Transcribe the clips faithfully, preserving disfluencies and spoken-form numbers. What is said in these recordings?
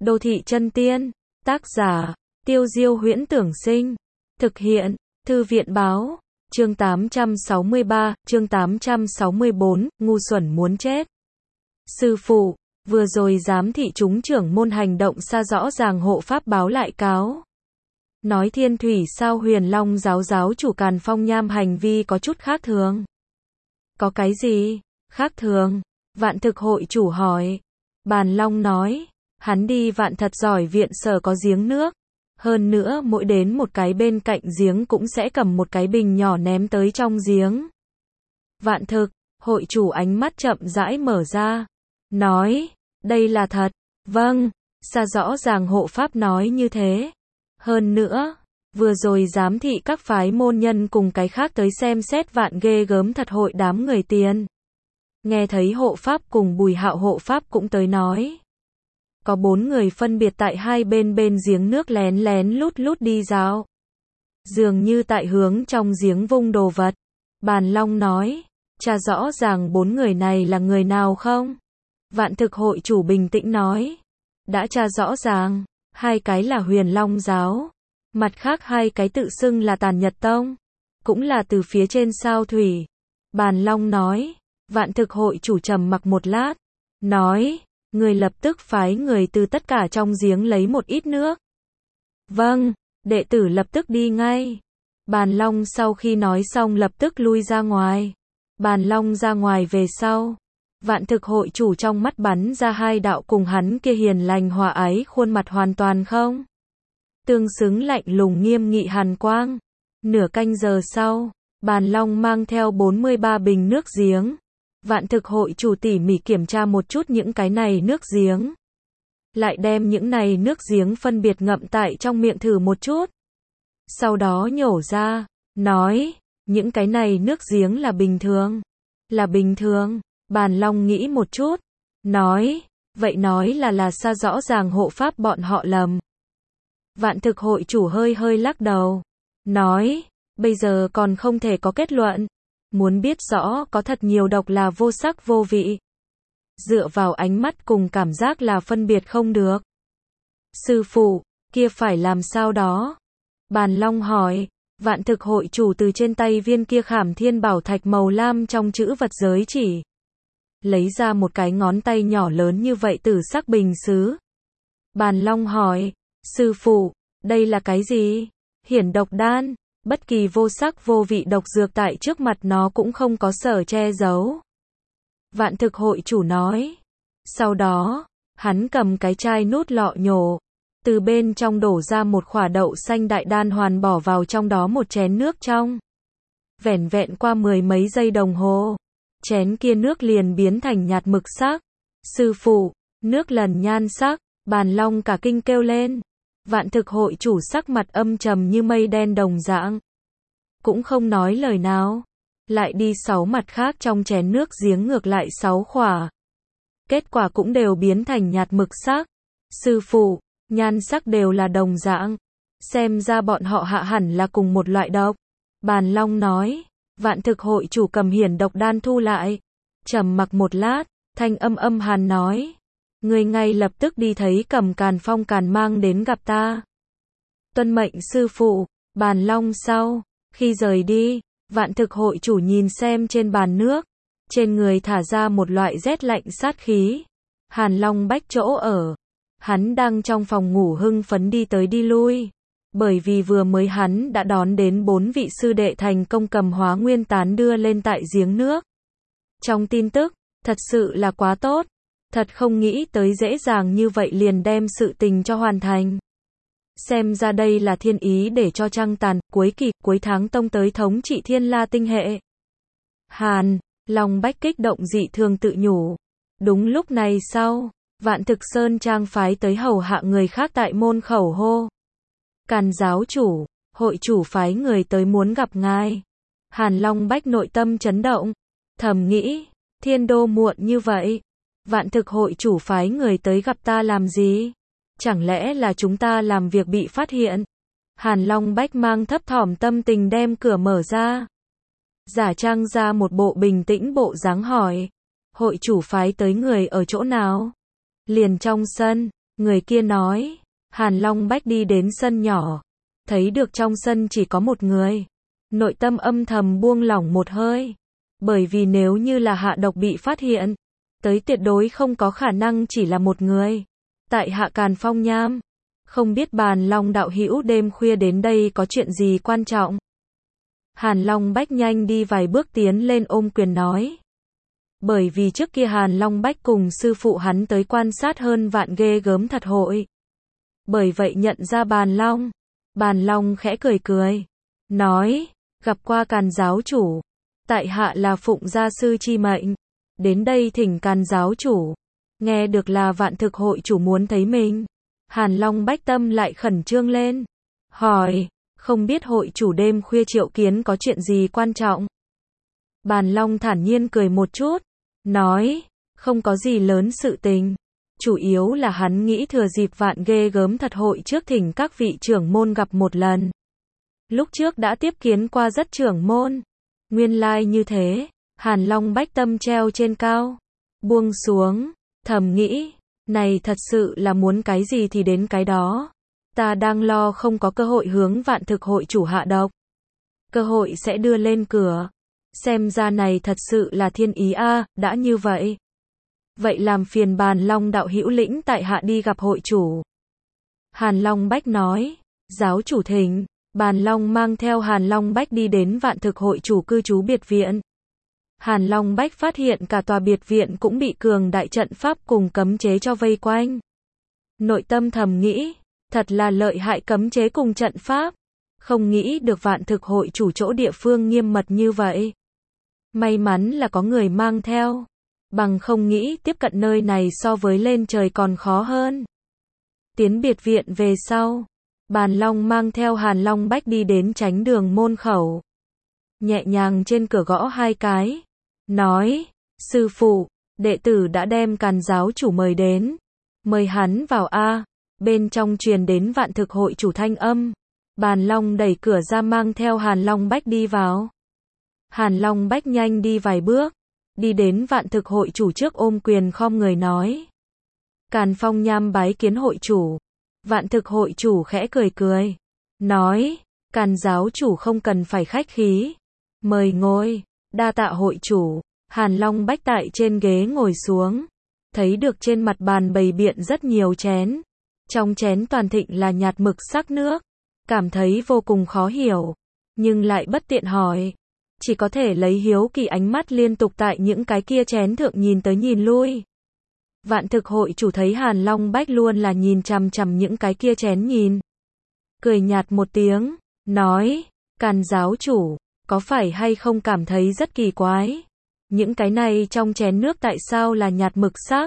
Đô thị chân tiên. Tác giả, Tiêu Diêu Huyễn Tưởng Sinh. Thực hiện, Thư viện Báo. Chương tám trăm sáu mươi ba, chương tám trăm sáu mươi bốn, ngu xuẩn muốn chết. Sư phụ, vừa rồi giám thị chúng trưởng môn hành động xa rõ ràng hộ pháp báo lại cáo. Nói Thiên Thủy sao Huyền Long giáo giáo chủ Càn Phong Nham hành vi có chút khác thường. Có cái gì? Khác thường? Vạn thực hội chủ hỏi. Bàn Long nói, hắn đi vạn thật giỏi viện sở có giếng nước. Hơn nữa mỗi đến một cái bên cạnh giếng cũng sẽ cầm một cái bình nhỏ ném tới trong giếng. Vạn thực, hội chủ ánh mắt chậm rãi mở ra. Nói, đây là thật. Vâng, xa rõ ràng hộ pháp nói như thế. Hơn nữa, vừa rồi giám thị các phái môn nhân cùng cái khác tới xem xét vạn ghê gớm thật hội đám người tiền. Nghe thấy hộ pháp cùng Bùi Hạo hộ pháp cũng tới nói. Có bốn người phân biệt tại hai bên bên giếng nước lén lén lút lút đi dạo. Dường như tại hướng trong giếng vung đồ vật. Bàn Long nói, tra rõ ràng bốn người này là người nào không? Vạn thực hội chủ bình tĩnh nói. Đã tra rõ ràng, hai cái là Huyền Long giáo. Mặt khác hai cái tự xưng là Tàn Nhật Tông. Cũng là từ phía trên sao thủy. Bàn Long nói, vạn thực hội chủ trầm mặc một lát. Nói, người lập tức phái người từ tất cả trong giếng lấy một ít nước. Vâng, đệ tử lập tức đi ngay. Bàn Long sau khi nói xong lập tức lui ra ngoài. Bàn Long ra ngoài về sau. Vạn thực hội chủ trong mắt bắn ra hai đạo cùng hắn kia hiền lành hòa ái khuôn mặt hoàn toàn không. Tương xứng lạnh lùng nghiêm nghị hàn quang. Nửa canh giờ sau, Bàn Long mang theo bốn mươi ba bình nước giếng. Vạn thực hội chủ tỉ mỉ kiểm tra một chút những cái này nước giếng. Lại đem những này nước giếng phân biệt ngậm tại trong miệng thử một chút. Sau đó nhổ ra, nói, những cái này nước giếng là bình thường. Là bình thường, Bàn Long nghĩ một chút. Nói, vậy nói là là xa rõ ràng hộ pháp bọn họ lầm. Vạn thực hội chủ hơi hơi lắc đầu. Nói, bây giờ còn không thể có kết luận. Muốn biết rõ có thật nhiều độc là vô sắc vô vị. Dựa vào ánh mắt cùng cảm giác là phân biệt không được. Sư phụ, kia phải làm sao đó? Bàn Long hỏi. Vạn thực hội chủ từ trên tay viên kia khảm thiên bảo thạch màu lam trong chữ vật giới chỉ. Lấy ra một cái ngón tay nhỏ lớn như vậy tử sắc bình sứ. Bàn Long hỏi. Sư phụ, đây là cái gì? Hiển độc đan. Bất kỳ vô sắc vô vị độc dược tại trước mặt nó cũng không có sở che giấu. Vạn thực hội chủ nói. Sau đó, hắn cầm cái chai nút lọ nhổ. Từ bên trong đổ ra một quả đậu xanh đại đan hoàn bỏ vào trong đó một chén nước trong. Vẻn vẹn qua mười mấy giây đồng hồ. Chén kia nước liền biến thành nhạt mực sắc. Sư phụ, nước lần nhan sắc. Bàn Long cả kinh kêu lên. Vạn thực hội chủ sắc mặt âm trầm như mây đen đồng dạng. Cũng không nói lời nào. Lại đi sáu mặt khác trong chén nước giếng ngược lại sáu khỏa. Kết quả cũng đều biến thành nhạt mực sắc. Sư phụ, nhan sắc đều là đồng dạng. Xem ra bọn họ hạ hẳn là cùng một loại độc. Bàn Long nói. Vạn thực hội chủ cầm hiển độc đan thu lại. Trầm mặc một lát, thanh âm âm hàn nói. Người ngay lập tức đi thấy cầm Càn Phong Càn mang đến gặp ta. Tuân mệnh sư phụ. Bàn Long sau, khi rời đi, vạn thực hội chủ nhìn xem trên bàn nước. Trên người thả ra một loại rét lạnh sát khí. Hàn Long bách chỗ ở. Hắn đang trong phòng ngủ hưng phấn đi tới đi lui. Bởi vì vừa mới hắn đã đón đến bốn vị sư đệ thành công cầm hóa nguyên tán đưa lên tại giếng nước. Trong tin tức, thật sự là quá tốt. Thật không nghĩ tới dễ dàng như vậy liền đem sự tình cho hoàn thành. Xem ra đây là thiên ý để cho Trăng Tàn, cuối kỳ, cuối tháng tông tới thống trị Thiên La tinh hệ. Hàn, Long bách kích động dị thường tự nhủ. Đúng lúc này sau, Vạn thực sơn trang phái tới hầu hạ người khác tại môn khẩu hô. Càn giáo chủ, hội chủ phái người tới muốn gặp ngài. Hàn Long bách nội tâm chấn động. Thầm nghĩ, thiên đô muộn như vậy. Vạn thực hội chủ phái người tới gặp ta làm gì? Chẳng lẽ là chúng ta làm việc bị phát hiện? Hàn Long bách mang thấp thỏm tâm tình đem cửa mở ra. Giả trang ra một bộ bình tĩnh bộ dáng hỏi. Hội chủ phái tới người ở chỗ nào? Liền trong sân. Người kia nói. Hàn Long Bách đi đến sân nhỏ. Thấy được trong sân chỉ có một người. Nội tâm âm thầm buông lỏng một hơi. Bởi vì nếu như là hạ độc bị phát hiện, tới tuyệt đối không có khả năng chỉ là một người. Tại hạ Càn Phong Nham. Không biết Bàn Long đạo hữu đêm khuya đến đây có chuyện gì quan trọng. Hàn Long Bách nhanh đi vài bước tiến lên ôm quyền nói. Bởi vì trước kia Hàn Long Bách cùng sư phụ hắn tới quan sát hơn vạn ghê gớm thật hội. Bởi vậy nhận ra Bàn Long. Bàn Long khẽ cười cười. Nói, gặp qua Càn giáo chủ. Tại hạ là Phụng gia sư chi mệnh. Đến đây thỉnh Càn giáo chủ. Nghe được là Vạn Thực hội chủ muốn thấy mình. Hàn Long Bách tâm lại khẩn trương lên. Hỏi, không biết hội chủ đêm khuya triệu kiến có chuyện gì quan trọng? Bàn Long thản nhiên cười một chút. Nói, không có gì lớn sự tình. Chủ yếu là hắn nghĩ thừa dịp vạn ghê gớm thật hội trước thỉnh các vị trưởng môn gặp một lần. Lúc trước đã tiếp kiến qua rất trưởng môn. Nguyên lai như thế, Hàn Long Bách tâm treo trên cao. Buông xuống, thầm nghĩ, này thật sự là muốn cái gì thì đến cái đó. Ta đang lo không có cơ hội hướng Vạn Thực hội chủ hạ độc. Cơ hội sẽ đưa lên cửa. Xem ra này thật sự là thiên ý a, đã như vậy. Vậy làm phiền Bàn Long đạo hữu lĩnh tại hạ đi gặp hội chủ. Hàn Long Bách nói, giáo chủ thỉnh. Bàn Long mang theo Hàn Long Bách đi đến Vạn Thực hội chủ cư trú biệt viện. Hàn Long Bách phát hiện cả tòa biệt viện cũng bị cường đại trận pháp cùng cấm chế cho vây quanh. Nội tâm thầm nghĩ, thật là lợi hại cấm chế cùng trận pháp. Không nghĩ được Vạn Thực hội chủ chỗ địa phương nghiêm mật như vậy. May mắn là có người mang theo. Bằng không nghĩ tiếp cận nơi này so với lên trời còn khó hơn. Tiến biệt viện về sau. Bàn Long mang theo Hàn Long Bách đi đến tránh đường môn khẩu. Nhẹ nhàng trên cửa gõ hai cái. Nói, sư phụ, đệ tử đã đem Càn giáo chủ mời đến. Mời hắn vào a. Bên trong truyền đến Vạn Thực hội chủ thanh âm. Bàn Long đẩy cửa ra mang theo Hàn Long Bách đi vào. Hàn Long Bách nhanh đi vài bước. Đi đến Vạn Thực hội chủ trước ôm quyền khom người nói. Càn Phong Nham bái kiến hội chủ. Vạn Thực hội chủ khẽ cười cười. Nói, Càn giáo chủ không cần phải khách khí. Mời ngồi, đa tạ hội chủ. Hàn Long Bách tại trên ghế ngồi xuống. Thấy được trên mặt bàn bày biện rất nhiều chén. Trong chén toàn thịnh là nhạt mực sắc nước. Cảm thấy vô cùng khó hiểu. Nhưng lại bất tiện hỏi. Chỉ có thể lấy hiếu kỳ ánh mắt liên tục tại những cái kia chén thượng nhìn tới nhìn lui. Vạn Thực hội chủ thấy Hàn Long Bách luôn là nhìn chằm chằm những cái kia chén nhìn. Cười nhạt một tiếng, nói, Càn giáo chủ, có phải hay không cảm thấy rất kỳ quái? Những cái này trong chén nước tại sao là nhạt mực sắc?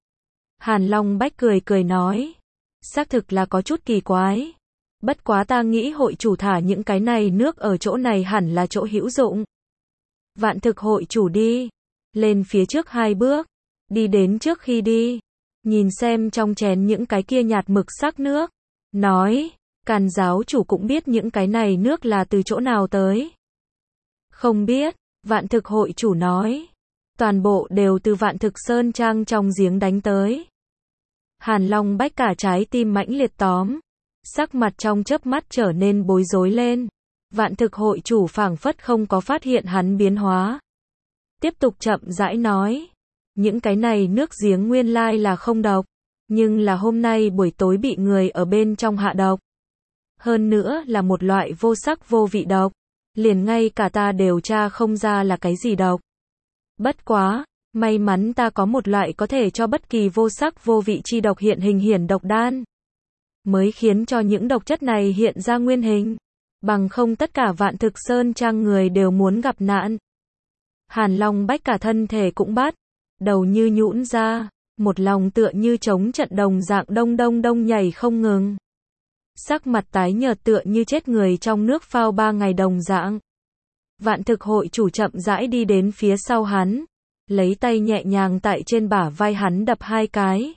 Hàn Long Bách cười cười nói, xác thực là có chút kỳ quái. Bất quá ta nghĩ hội chủ thả những cái này nước ở chỗ này hẳn là chỗ hữu dụng. Vạn Thực hội chủ đi lên phía trước hai bước. Đi đến trước khi đi, nhìn xem trong chén những cái kia nhạt mực sắc nước. Nói, Càn giáo chủ cũng biết những cái này nước là từ chỗ nào tới. Không biết, Vạn Thực hội chủ nói. Toàn bộ đều từ Vạn Thực Sơn Trang trong giếng đánh tới. Hàn Long Bách cả trái tim mãnh liệt tóm. Sắc mặt trong chớp mắt trở nên bối rối lên. Vạn Thực hội chủ phảng phất không có phát hiện hắn biến hóa. Tiếp tục chậm rãi nói. Những cái này nước giếng nguyên lai là không độc. Nhưng là hôm nay buổi tối bị người ở bên trong hạ độc. Hơn nữa là một loại vô sắc vô vị độc. Liền ngay cả ta đều tra không ra là cái gì độc. Bất quá, may mắn ta có một loại có thể cho bất kỳ vô sắc vô vị chi độc hiện hình hiển độc đan. Mới khiến cho những độc chất này hiện ra nguyên hình. Bằng không tất cả Vạn Thực Sơn Trang người đều muốn gặp nạn. Hàn Long Bách cả thân thể cũng bắt. Đầu như nhũn ra. Một lòng tựa như trống trận đồng dạng đông đông đông nhảy không ngừng. Sắc mặt tái nhợt tựa như chết người trong nước phao ba ngày đồng dạng. Vạn Thực hội chủ chậm rãi đi đến phía sau hắn. Lấy tay nhẹ nhàng tại trên bả vai hắn đập hai cái.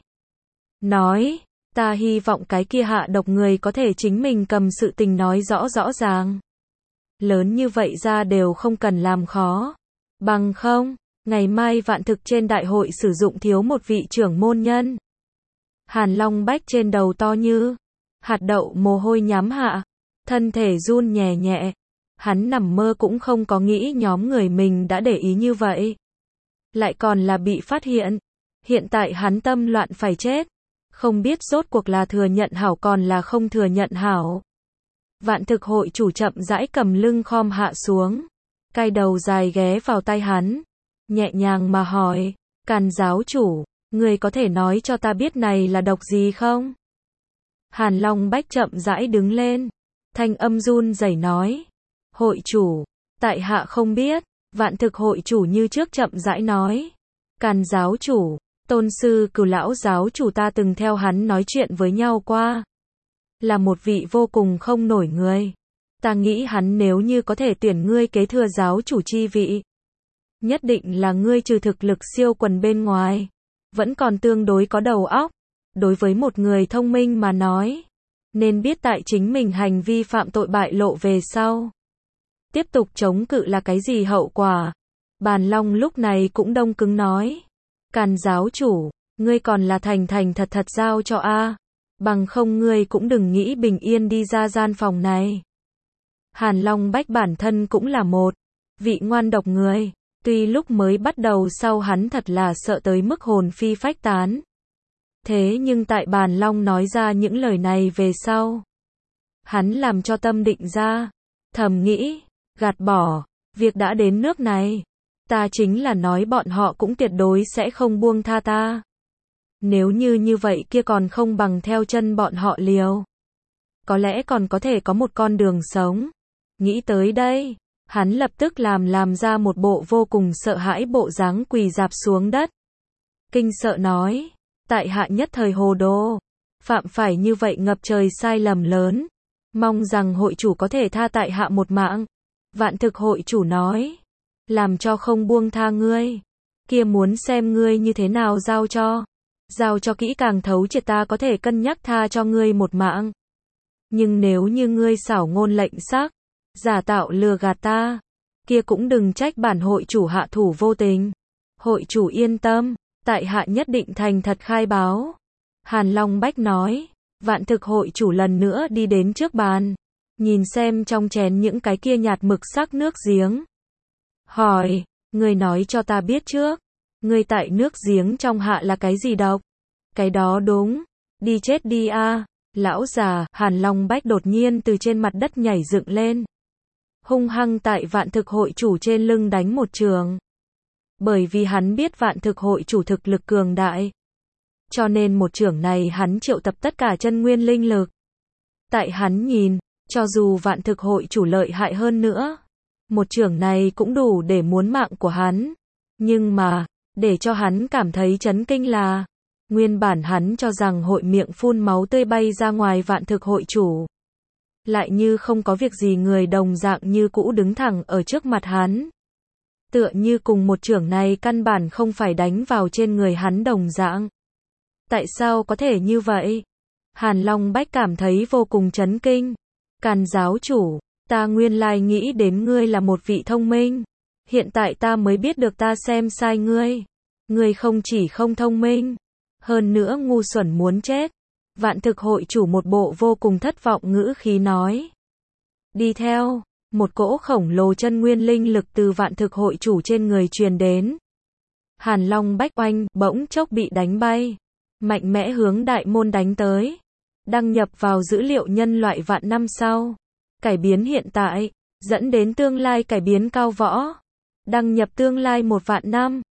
Nói, ta hy vọng cái kia hạ độc người có thể chính mình cầm sự tình nói rõ rõ ràng. Lớn như vậy ra đều không cần làm khó. Bằng không, ngày mai Vạn Thực trên đại hội sử dụng thiếu một vị trưởng môn nhân. Hàn Long Bách trên đầu to như hạt đậu mồ hôi nhám hạ, thân thể run nhẹ nhẹ. Hắn nằm mơ cũng không có nghĩ nhóm người mình đã để ý như vậy. Lại còn là bị phát hiện. Hiện tại hắn tâm loạn phải chết. Không biết rốt cuộc là thừa nhận hảo còn là không thừa nhận hảo. Vạn thực hội chủ chậm rãi cầm lưng khom hạ xuống. Cai đầu dài ghé vào tai hắn. Nhẹ nhàng mà hỏi. Càn giáo chủ, người có thể nói cho ta biết này là độc gì không? Hàn Long Bách chậm rãi đứng lên. Thanh âm run rẩy nói. Hội chủ, tại hạ không biết. Vạn thực hội chủ như trước chậm rãi nói. Càn giáo chủ, tôn sư Cửu lão giáo chủ ta từng theo hắn nói chuyện với nhau qua. Là một vị vô cùng không nổi người. Ta nghĩ hắn nếu như có thể tuyển ngươi kế thừa giáo chủ chi vị. Nhất định là ngươi trừ thực lực siêu quần bên ngoài. Vẫn còn tương đối có đầu óc. Đối với một người thông minh mà nói. Nên biết tại chính mình hành vi phạm tội bại lộ về sau. Tiếp tục chống cự là cái gì hậu quả. Bàn Long lúc này cũng đông cứng nói. Càn giáo chủ, ngươi còn là thành thành thật thật giao cho a, bằng không ngươi cũng đừng nghĩ bình yên đi ra gian phòng này. Hàn Long Bách bản thân cũng là một vị ngoan độc người, tuy lúc mới bắt đầu sau hắn thật là sợ tới mức hồn phi phách tán. Thế nhưng tại Bàn Long nói ra những lời này về sau, hắn làm cho tâm định ra, thầm nghĩ, gạt bỏ, việc đã đến nước này. Ta chính là nói bọn họ cũng tuyệt đối sẽ không buông tha ta. Nếu như như vậy kia còn không bằng theo chân bọn họ liều. Có lẽ còn có thể có một con đường sống. Nghĩ tới đây, hắn lập tức làm làm ra một bộ vô cùng sợ hãi bộ dáng quỳ rạp xuống đất. Kinh sợ nói, tại hạ nhất thời hồ đồ, phạm phải như vậy ngập trời sai lầm lớn. Mong rằng hội chủ có thể tha tại hạ một mạng. Vạn thực hội chủ nói. Làm cho không buông tha ngươi. Kia muốn xem ngươi như thế nào giao cho. Giao cho kỹ càng thấu triệt ta có thể cân nhắc tha cho ngươi một mạng. Nhưng nếu như ngươi xảo ngôn lệnh xác, giả tạo lừa gạt ta, kia cũng đừng trách bản hội chủ hạ thủ vô tình. Hội chủ yên tâm, tại hạ nhất định thành thật khai báo. Hàn Long Bách nói, vạn thực hội chủ lần nữa đi đến trước bàn. Nhìn xem trong chén những cái kia nhạt mực sắc nước giếng. Hỏi, ngươi nói cho ta biết trước, ngươi tại nước giếng trong hạ là cái gì độc? Cái đó đúng, đi chết đi a. Lão già, Hàn Long Bách đột nhiên từ trên mặt đất nhảy dựng lên. Hung hăng tại vạn thực hội chủ trên lưng đánh một trường. Bởi vì hắn biết vạn thực hội chủ thực lực cường đại. Cho nên một trường này hắn triệu tập tất cả chân nguyên linh lực. Tại hắn nhìn, cho dù vạn thực hội chủ lợi hại hơn nữa. Một trường này cũng đủ để muốn mạng của hắn. Nhưng mà, để cho hắn cảm thấy chấn kinh là, nguyên bản hắn cho rằng hội miệng phun máu tươi bay ra ngoài vạn thực hội chủ. Lại như không có việc gì người đồng dạng như cũ đứng thẳng ở trước mặt hắn. Tựa như cùng một trường này căn bản không phải đánh vào trên người hắn đồng dạng. Tại sao có thể như vậy? Hàn Long Bách cảm thấy vô cùng chấn kinh. Càn giáo chủ. Ta nguyên lai nghĩ đến ngươi là một vị thông minh. Hiện tại ta mới biết được ta xem sai ngươi. Ngươi không chỉ không thông minh, hơn nữa ngu xuẩn muốn chết. Vạn thực hội chủ một bộ vô cùng thất vọng ngữ khí nói. Đi theo, một cỗ khổng lồ chân nguyên linh lực từ vạn thực hội chủ trên người truyền đến. Hàn Long Bách oanh, bỗng chốc bị đánh bay. Mạnh mẽ hướng đại môn đánh tới. Đăng nhập vào dữ liệu nhân loại vạn năm sau. Cải biến hiện tại, dẫn đến tương lai cải biến cao võ. Đăng nhập tương lai một vạn năm.